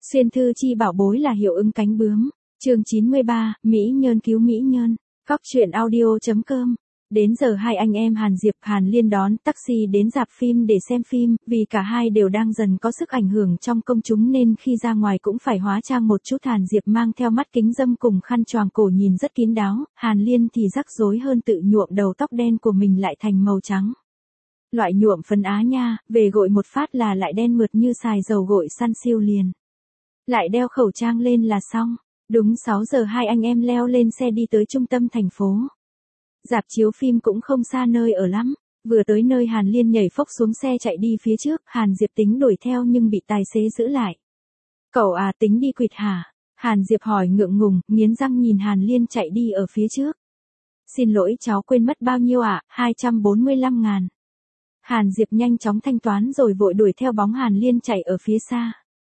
Xuyên thư chi bảo bối là hiệu ứng cánh bướm. Chương 93, Mỹ Nhơn cứu Mỹ Nhơn. Cóc truyện audio.com. Đến giờ hai anh em Hàn Diệp, Hàn Liên đón taxi đến rạp phim để xem phim, vì cả hai đều đang dần có sức ảnh hưởng trong công chúng nên khi ra ngoài cũng phải hóa trang một chút. Hàn Diệp mang theo mắt kính râm cùng khăn choàng cổ nhìn rất kín đáo, Hàn Liên thì rắc rối hơn, tự nhuộm đầu tóc đen của mình lại thành màu trắng. Loại nhuộm phấn Á nha, về gội một phát là lại đen mượt như xài dầu gội săn siêu liền. Lại đeo khẩu trang lên là xong. Đúng 6 giờ hai anh em leo lên xe đi tới trung tâm thành phố. Rạp chiếu phim cũng không xa nơi ở lắm. Vừa tới nơi Hàn Liên nhảy phốc xuống xe chạy đi phía trước, Hàn Diệp tính đuổi theo nhưng bị tài xế giữ lại. Cậu à, tính đi quỵt hả? Hàn Diệp hỏi ngượng ngùng, nghiến răng nhìn Hàn Liên chạy đi ở phía trước. Xin lỗi cháu quên mất bao nhiêu ạ, 245.000. Hàn Diệp nhanh chóng thanh toán rồi vội đuổi theo bóng Hàn Liên chạy ở phía xa.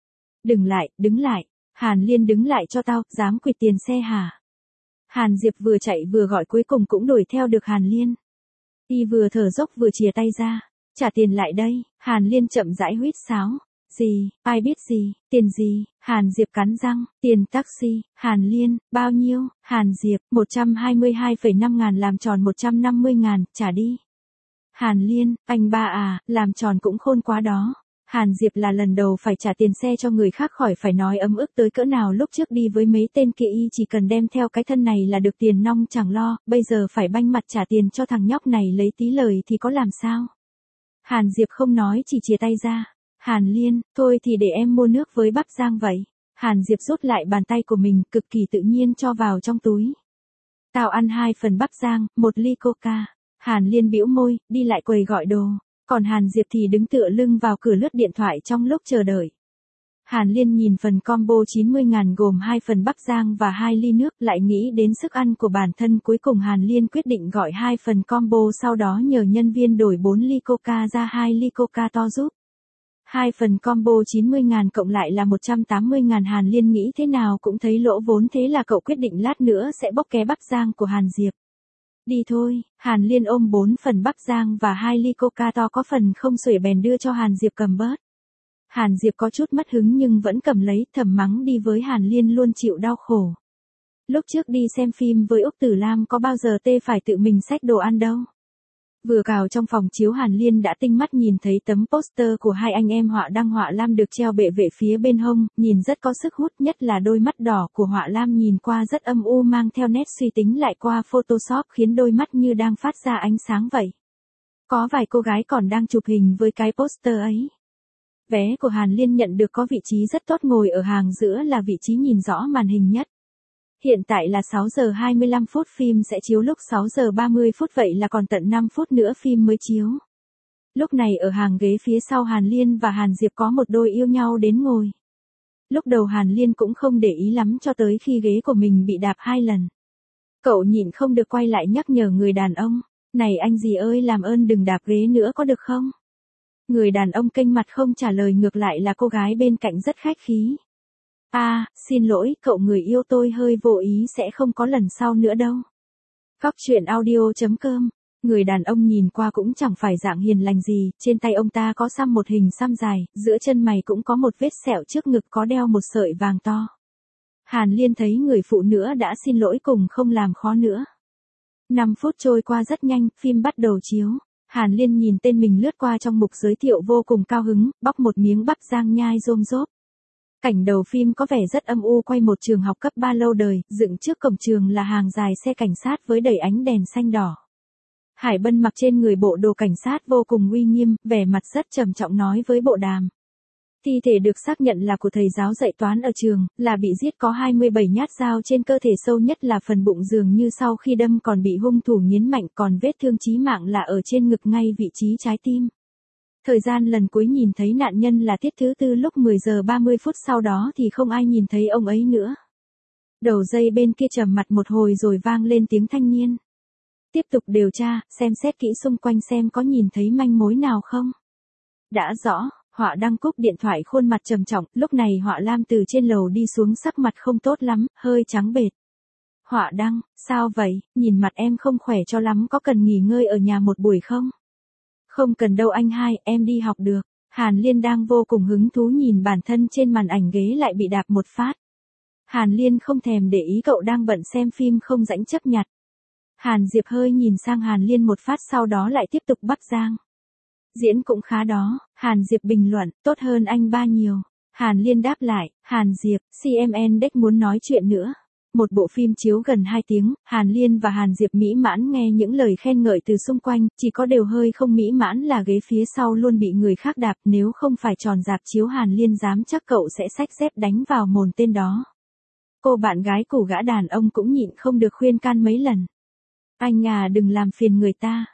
Đứng lại. Hàn Liên đứng lại cho tao, dám quỵt tiền xe hả? Hàn Diệp vừa chạy vừa gọi, cuối cùng cũng đuổi theo được Hàn Liên. Y vừa thở dốc vừa chìa tay ra. Trả tiền lại đây. Hàn Liên chậm rãi huýt sáo. Gì, ai biết gì, tiền gì? Hàn Diệp cắn răng, tiền taxi. Hàn Liên, bao nhiêu? Hàn Diệp, 122,5 ngàn, làm tròn 150 ngàn, trả đi. Hàn Liên, anh ba à, làm tròn cũng khôn quá đó. Hàn Diệp là lần đầu phải trả tiền xe cho người khác, khỏi phải nói ấm ức tới cỡ nào. Lúc trước đi với mấy tên kia y chỉ cần đem theo cái thân này là được, tiền nong chẳng lo, bây giờ phải banh mặt trả tiền cho thằng nhóc này lấy tí lời thì có làm sao. Hàn Diệp không nói, chỉ chìa tay ra. Hàn Liên, thôi thì để em mua nước với bắp rang vậy. Hàn Diệp rút lại bàn tay của mình, cực kỳ tự nhiên cho vào trong túi. Tao ăn 2 phần bắp rang, 1 ly coca. Hàn Liên bĩu môi, đi lại quầy gọi đồ. Còn Hàn Diệp thì đứng tựa lưng vào cửa lướt điện thoại trong lúc chờ đợi. Hàn Liên nhìn phần combo 90.000 gồm 2 phần bắp rang và 2 ly nước, lại nghĩ đến sức ăn của bản thân. Cuối cùng Hàn Liên quyết định gọi 2 phần combo, sau đó nhờ nhân viên đổi 4 ly coca ra 2 ly coca to giúp. 2 phần combo 90.000 cộng lại là 180.000. Hàn Liên nghĩ thế nào cũng thấy lỗ vốn, thế là cậu quyết định lát nữa sẽ bốc ké bắp rang của Hàn Diệp. Đi thôi. Hàn Liên ôm 4 phần bắp rang và 2 ly coca to có phần không xuể bèn đưa cho Hàn Diệp cầm bớt. Hàn Diệp có chút mất hứng nhưng vẫn cầm lấy, thầm mắng đi với Hàn Liên luôn chịu đau khổ. Lúc trước đi xem phim với Úc Tử Lam có bao giờ tê phải tự mình xách đồ ăn đâu. Vừa vào trong phòng chiếu Hàn Liên đã tinh mắt nhìn thấy tấm poster của hai anh em Họa Đăng Họa Lam được treo bệ vệ phía bên hông, nhìn rất có sức hút, nhất là đôi mắt đỏ của Họa Lam nhìn qua rất âm u, mang theo nét suy tính lại qua Photoshop khiến đôi mắt như đang phát ra ánh sáng vậy. Có vài cô gái còn đang chụp hình với cái poster ấy. Vé của Hàn Liên nhận được có vị trí rất tốt, ngồi ở hàng giữa là vị trí nhìn rõ màn hình nhất. Hiện tại là 6 giờ 25 phút, phim sẽ chiếu lúc 6 giờ 30 phút, vậy là còn tận 5 phút nữa phim mới chiếu. Lúc này ở hàng ghế phía sau Hàn Liên và Hàn Diệp có một đôi yêu nhau đến ngồi. Lúc đầu Hàn Liên cũng không để ý lắm cho tới khi ghế của mình bị đạp 2 lần. Cậu nhịn không được quay lại nhắc nhở người đàn ông, này anh gì ơi, làm ơn đừng đạp ghế nữa có được không? Người đàn ông kênh mặt không trả lời, ngược lại là cô gái bên cạnh rất khách khí. Xin lỗi, cậu người yêu, tôi hơi vô ý, sẽ không có lần sau nữa đâu. Cóc truyện audio.com. Người đàn ông nhìn qua cũng chẳng phải dạng hiền lành gì, trên tay ông ta có xăm một hình xăm dài, giữa chân mày cũng có một vết sẹo, trước ngực có đeo một sợi vàng to. Hàn Liên thấy người phụ nữ đã xin lỗi cùng không làm khó nữa. 5 phút trôi qua rất nhanh, phim bắt đầu chiếu. Hàn Liên nhìn tên mình lướt qua trong mục giới thiệu vô cùng cao hứng, bóc một miếng bắp rang nhai rôm rốp. Cảnh đầu phim có vẻ rất âm u, quay một trường học cấp 3 lâu đời, dựng trước cổng trường là hàng dài xe cảnh sát với đầy ánh đèn xanh đỏ. Hải Bân mặc trên người bộ đồ cảnh sát vô cùng uy nghiêm, vẻ mặt rất trầm trọng nói với bộ đàm. Thi thể được xác nhận là của thầy giáo dạy toán ở trường, là bị giết, có 27 nhát dao trên cơ thể, sâu nhất là phần bụng, dường như sau khi đâm còn bị hung thủ nghiến mạnh, còn vết thương chí mạng là ở trên ngực ngay vị trí trái tim. Thời gian lần cuối nhìn thấy nạn nhân là tiết thứ tư lúc 10 giờ 30 phút, sau đó thì không ai nhìn thấy ông ấy nữa. Đầu dây bên kia trầm mặt một hồi rồi vang lên tiếng thanh niên. Tiếp tục điều tra, xem xét kỹ xung quanh xem có nhìn thấy manh mối nào không. Đã rõ. Họa Đăng cúp điện thoại, khuôn mặt trầm trọng, lúc này Họa Lam từ trên lầu đi xuống, sắc mặt không tốt lắm, hơi trắng bệch. Họa Đăng, sao vậy, nhìn mặt em không khỏe cho lắm, có cần nghỉ ngơi ở nhà một buổi không? Không cần đâu anh hai, em đi học được. Hàn Liên đang vô cùng hứng thú nhìn bản thân trên màn ảnh ghế lại bị đạp một phát. Hàn Liên không thèm để ý cậu đang bận xem phim không rảnh chấp nhặt. Hàn Diệp hơi nhìn sang Hàn Liên một phát sau đó lại tiếp tục Bắc Giang. Diễn cũng khá đó, Hàn Diệp bình luận, tốt hơn anh ba nhiều. Hàn Liên đáp lại, Hàn Diệp, CMN Deck muốn nói chuyện nữa. Một bộ phim chiếu gần 2 tiếng, Hàn Liên và Hàn Diệp mỹ mãn nghe những lời khen ngợi từ xung quanh, chỉ có điều hơi không mỹ mãn là ghế phía sau luôn bị người khác đạp, nếu không phải tròn dạp chiếu Hàn Liên dám chắc cậu sẽ xách dép đánh vào mồm tên đó. Cô bạn gái của gã đàn ông cũng nhịn không được khuyên can mấy lần. Anh à đừng làm phiền người ta.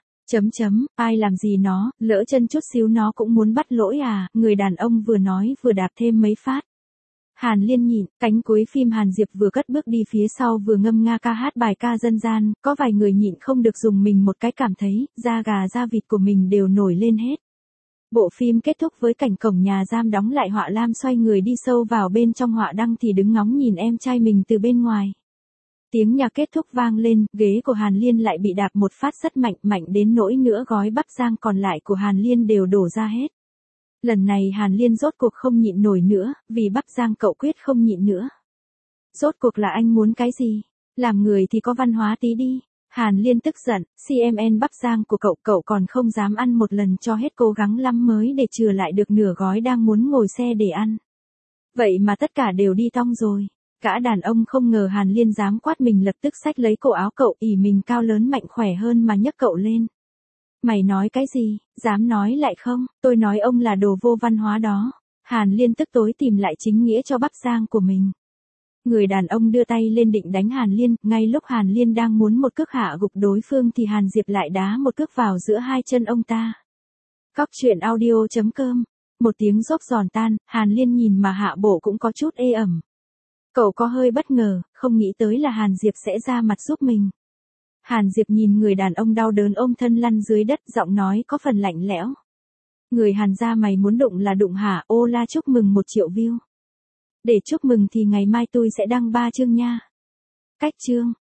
Ai làm gì nó, lỡ chân chút xíu nó cũng muốn bắt lỗi à, người đàn ông vừa nói vừa đạp thêm mấy phát. Hàn Liên nhịn, cánh cuối phim Hàn Diệp vừa cất bước đi phía sau vừa ngâm nga ca hát bài ca dân gian, có vài người nhịn không được dùng mình một cái cảm thấy, da gà da vịt của mình đều nổi lên hết. Bộ phim kết thúc với cảnh cổng nhà giam đóng lại, Họa Lam xoay người đi sâu vào bên trong, Họa Đăng thì đứng ngóng nhìn em trai mình từ bên ngoài. Tiếng nhạc kết thúc vang lên, ghế của Hàn Liên lại bị đạp một phát rất mạnh đến nỗi nửa gói Bắc Giang còn lại của Hàn Liên đều đổ ra hết. Lần này Hàn Liên rốt cuộc không nhịn nổi nữa, vì Bắc Giang cậu quyết không nhịn nữa. Rốt cuộc là anh muốn cái gì? Làm người thì có văn hóa tí đi. Hàn Liên tức giận, CMN Bắc Giang của cậu còn không dám ăn một lần cho hết, cố gắng lắm mới để chừa lại được nửa gói đang muốn ngồi xe để ăn. Vậy mà tất cả đều đi tong rồi. Gã đàn ông không ngờ Hàn Liên dám quát mình, lập tức xách lấy cổ áo cậu, ỷ mình cao lớn mạnh khỏe hơn mà nhấc cậu lên. Mày nói cái gì, dám nói lại không, tôi nói ông là đồ vô văn hóa đó. Hàn Liên tức tối tìm lại chính nghĩa cho Bắc Giang của mình. Người đàn ông đưa tay lên định đánh Hàn Liên, ngay lúc Hàn Liên đang muốn một cước hạ gục đối phương thì Hàn Diệp lại đá một cước vào giữa hai chân ông ta. Cóc truyện audio.com. Một tiếng rốp giòn tan, Hàn Liên nhìn mà hạ bộ cũng có chút ê ẩm. Cậu có hơi bất ngờ, không nghĩ tới là Hàn Diệp sẽ ra mặt giúp mình. Hàn Diệp nhìn người đàn ông đau đớn ôm thân lăn dưới đất, giọng nói có phần lạnh lẽo. Người Hàn gia mày muốn đụng là đụng hả? Ô la chúc mừng 1 triệu view. Để chúc mừng thì ngày mai tôi sẽ đăng 3 chương nha. Cách chương.